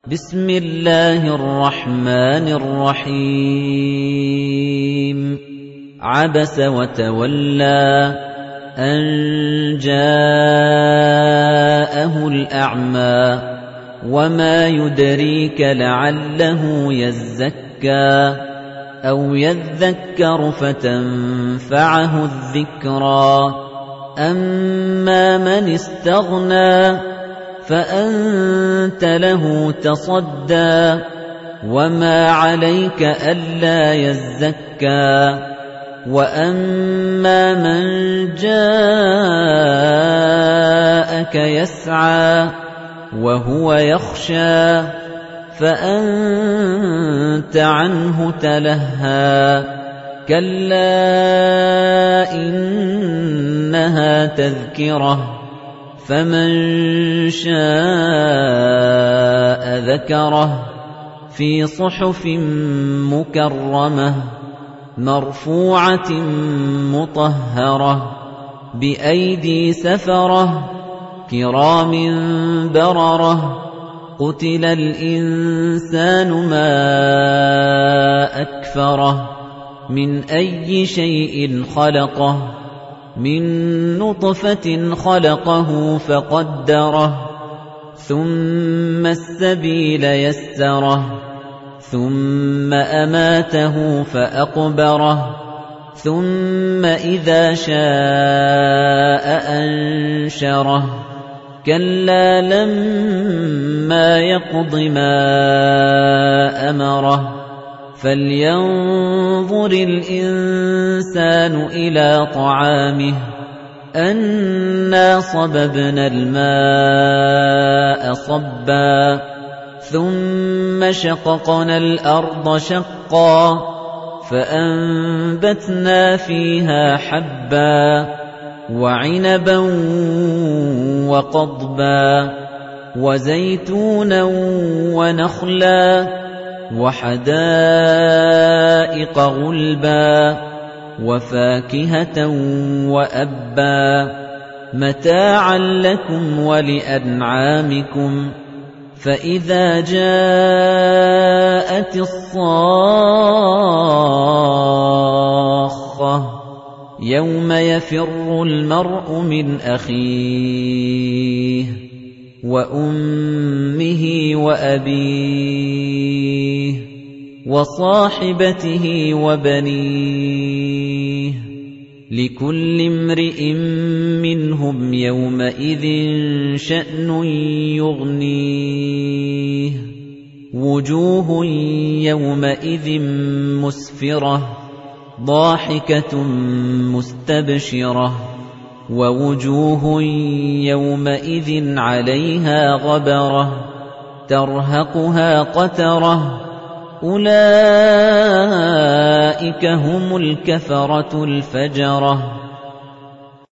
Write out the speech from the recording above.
بسم الله الرحمن الرحيم عبس وتولى أن جاءه الأعمى وما يدريك لعله يزكى أو يذكر فتنفعه الذكرى أما من استغنى فأنت له تصدى وما عليك ألا يزكى وأما من جاءك يسعى وهو يخشى فأنت عنه تلهى كلا إنها تذكرة فمن شاء ذكره في صحف مكرمة مرفوعة مطهرة بأيدي سفرة كرام بررة قتل الإنسان ما أكفره من أي شيء خلقه من نطفة خلقه فقدره ثم السبيل يسره ثم أماته فأقبره ثم إذا شاء أنشره كلا لما يقض ما أمره فلينظر الإنسان إلى طعامه أنا صببنا الماء صبا ثم شققنا الأرض شقا فأنبتنا فيها حبا وعنبا وقضبا وزيتونا ونخلا وحدائق غلبا وفاكهة وأبا متاعا لكم ولأنعامكم فإذا جاءت الصاخة يوم يفر المرء من أخيه وأمه وأبيه وصاحبته وبنيه لكل امرئ منهم يومئذ شأن يغنيه وجوه يومئذ مسفرة ضاحكة مستبشرة ووجوه يومئذ عليها غبرة ترهقها قترة أولئك هم الكفرة الفجرة